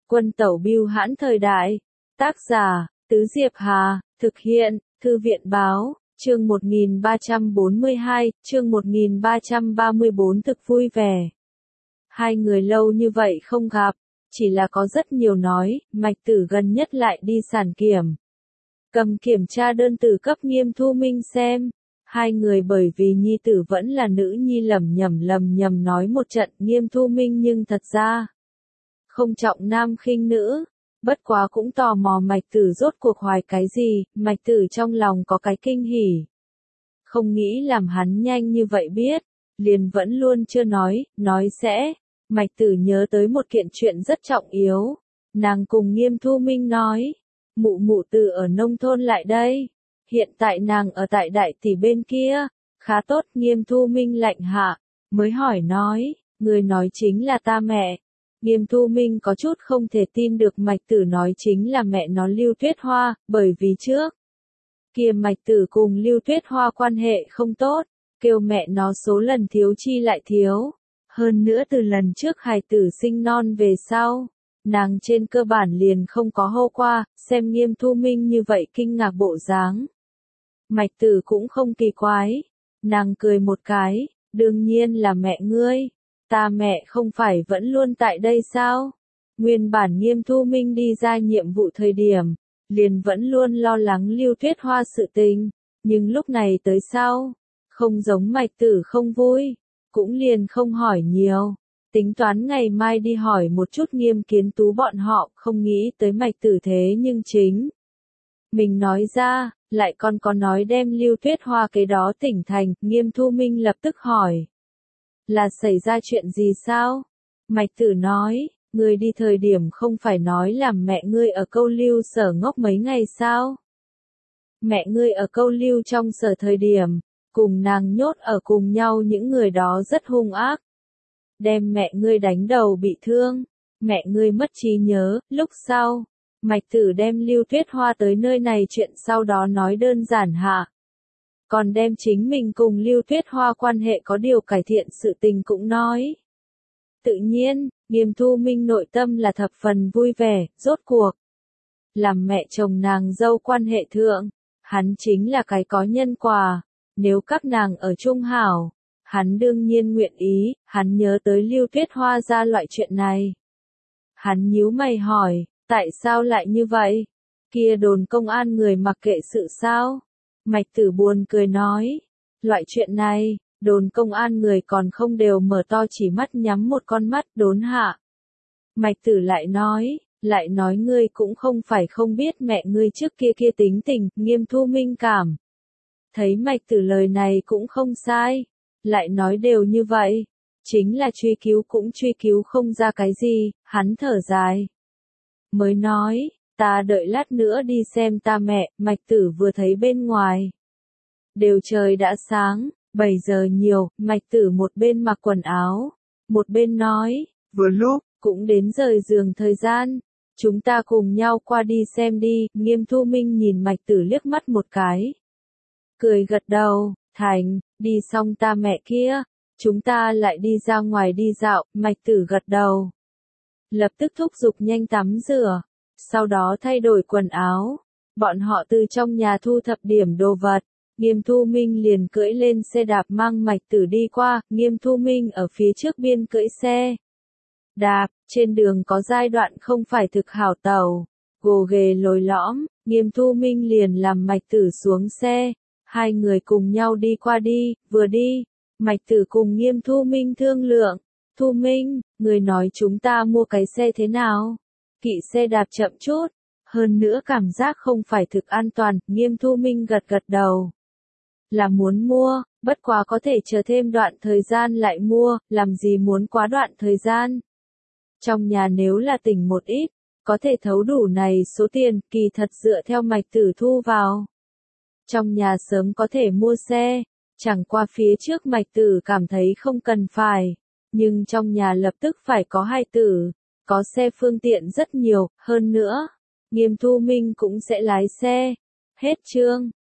Quân tẩu bưu hãn thời đại. Tác giả, Tứ Diệp Hà, thực hiện, Thư viện báo, chương 1342, chương 1334 thực vui vẻ. Hai người lâu như vậy không gặp, chỉ là có rất nhiều nói, Mạch Tử gần nhất lại đi sản kiểm. Cầm kiểm tra đơn từ cấp Nghiêm Thu Minh xem. Hai người bởi vì nhi tử vẫn là nữ nhi lầm nhầm nói một trận Nghiêm Thu Minh nhưng thật ra không trọng nam khinh nữ, bất quá cũng tò mò Mạch Tử rốt cuộc hoài cái gì, Mạch Tử trong lòng có cái kinh hỉ. Không nghĩ làm hắn nhanh như vậy biết, liền vẫn luôn chưa nói sẽ. Mạch Tử nhớ tới một kiện chuyện rất trọng yếu, nàng cùng Nghiêm Thu Minh nói, mụ từ ở nông thôn lại đây, hiện tại nàng ở tại đại tỷ bên kia, khá tốt. Nghiêm Thu Minh lạnh hạ, mới hỏi nói, người nói chính là ta mẹ. Nghiêm Thu Minh có chút không thể tin được Mạch Tử nói chính là mẹ nó Lưu Tuyết Hoa, bởi vì trước kia Mạch Tử cùng Lưu Tuyết Hoa quan hệ không tốt, kêu mẹ nó số lần thiếu chi lại thiếu. Hơn nữa từ lần trước hài tử sinh non về sau, nàng trên cơ bản liền không có hô qua, xem Nghiêm Thu Minh như vậy kinh ngạc bộ dáng. Mạch Tử cũng không kỳ quái, nàng cười một cái, đương nhiên là mẹ ngươi, ta mẹ không phải vẫn luôn tại đây sao? Nguyên bản Nghiêm Thu Minh đi ra nhiệm vụ thời điểm, liền vẫn luôn lo lắng Lưu Tuyết Hoa sự tình, nhưng lúc này tới sau, không giống Mạch Tử không vui, cũng liền không hỏi nhiều, tính toán ngày mai đi hỏi một chút Nghiêm Kiến Tú bọn họ, không nghĩ tới Mạch Tử thế nhưng chính mình nói ra, lại còn có nói đem Lưu Tuyết Hoa cái đó tỉnh thành. Nghiêm Thu Minh lập tức hỏi, là xảy ra chuyện gì sao? Mạch Tử nói, ngươi đi thời điểm không phải nói làm mẹ ngươi ở Câu Lưu Sở ngốc mấy ngày sao? Mẹ ngươi ở Câu Lưu trong sở thời điểm, cùng nàng nhốt ở cùng nhau những người đó rất hung ác. Đem mẹ ngươi đánh đầu bị thương, mẹ ngươi mất trí nhớ, lúc sau, Mạch Tử đem Lưu Tuyết Hoa tới nơi này chuyện sau đó nói đơn giản hạ. Còn đem chính mình cùng Lưu Tuyết Hoa quan hệ có điều cải thiện sự tình cũng nói. Tự nhiên, Nghiêm Thu Minh nội tâm là thập phần vui vẻ, rốt cuộc. Làm mẹ chồng nàng dâu quan hệ thượng, hắn chính là cái có nhân quả, nếu các nàng ở chung hảo, hắn đương nhiên nguyện ý. Hắn nhớ tới Lưu Tuyết Hoa ra loại chuyện này. Hắn nhíu mày hỏi, tại sao lại như vậy? Kia đồn công an người mặc kệ sự sao? Mạch Tử buồn cười nói, loại chuyện này, đồn công an người còn không đều mở to chỉ mắt nhắm một con mắt đốn hạ. Mạch Tử lại nói ngươi cũng không phải không biết mẹ ngươi trước kia tính tình. Nghiêm Thu Minh cảm thấy Mạch Tử lời này cũng không sai, lại nói đều như vậy, chính là truy cứu cũng truy cứu không ra cái gì. Hắn thở dài, mới nói, ta đợi lát nữa đi xem ta mẹ. Mạch Tử vừa thấy bên ngoài, đều trời đã sáng, 7 giờ nhiều. Mạch Tử một bên mặc quần áo, một bên nói, vừa lúc, cũng đến rời giường thời gian, chúng ta cùng nhau qua đi xem đi. Nghiêm Thu Minh nhìn Mạch Tử liếc mắt một cái, cười gật đầu, thành, đi xong ta mẹ kia, chúng ta lại đi ra ngoài đi dạo. Mạch Tử gật đầu, lập tức thúc giục nhanh tắm rửa, sau đó thay đổi quần áo, bọn họ từ trong nhà thu thập điểm đồ vật. Nghiêm Thu Minh liền cưỡi lên xe đạp mang Mạch Tử đi qua. Nghiêm Thu Minh ở phía trước biên cưỡi xe đạp, trên đường có giai đoạn không phải thực hảo tàu, gồ ghề lồi lõm. Nghiêm Thu Minh liền làm Mạch Tử xuống xe, hai người cùng nhau đi qua đi. Vừa đi, Mạch Tử cùng Nghiêm Thu Minh thương lượng, Thu Minh, người nói chúng ta mua cái xe thế nào? Kỵ xe đạp chậm chút, hơn nữa cảm giác không phải thực an toàn. Nghiêm Thu Minh gật đầu, là muốn mua, bất quá có thể chờ thêm đoạn thời gian lại mua. Làm gì muốn quá đoạn thời gian? Trong nhà nếu là tỉnh một ít, có thể thấu đủ này số tiền. Kỳ thật dựa theo Mạch Tử thu vào, trong nhà sớm có thể mua xe, chẳng qua phía trước Mạch Tử cảm thấy không cần phải, nhưng trong nhà lập tức phải có hài tử, có xe phương tiện rất nhiều. Hơn nữa, Nghiêm Thu Minh cũng sẽ lái xe. Hết chương.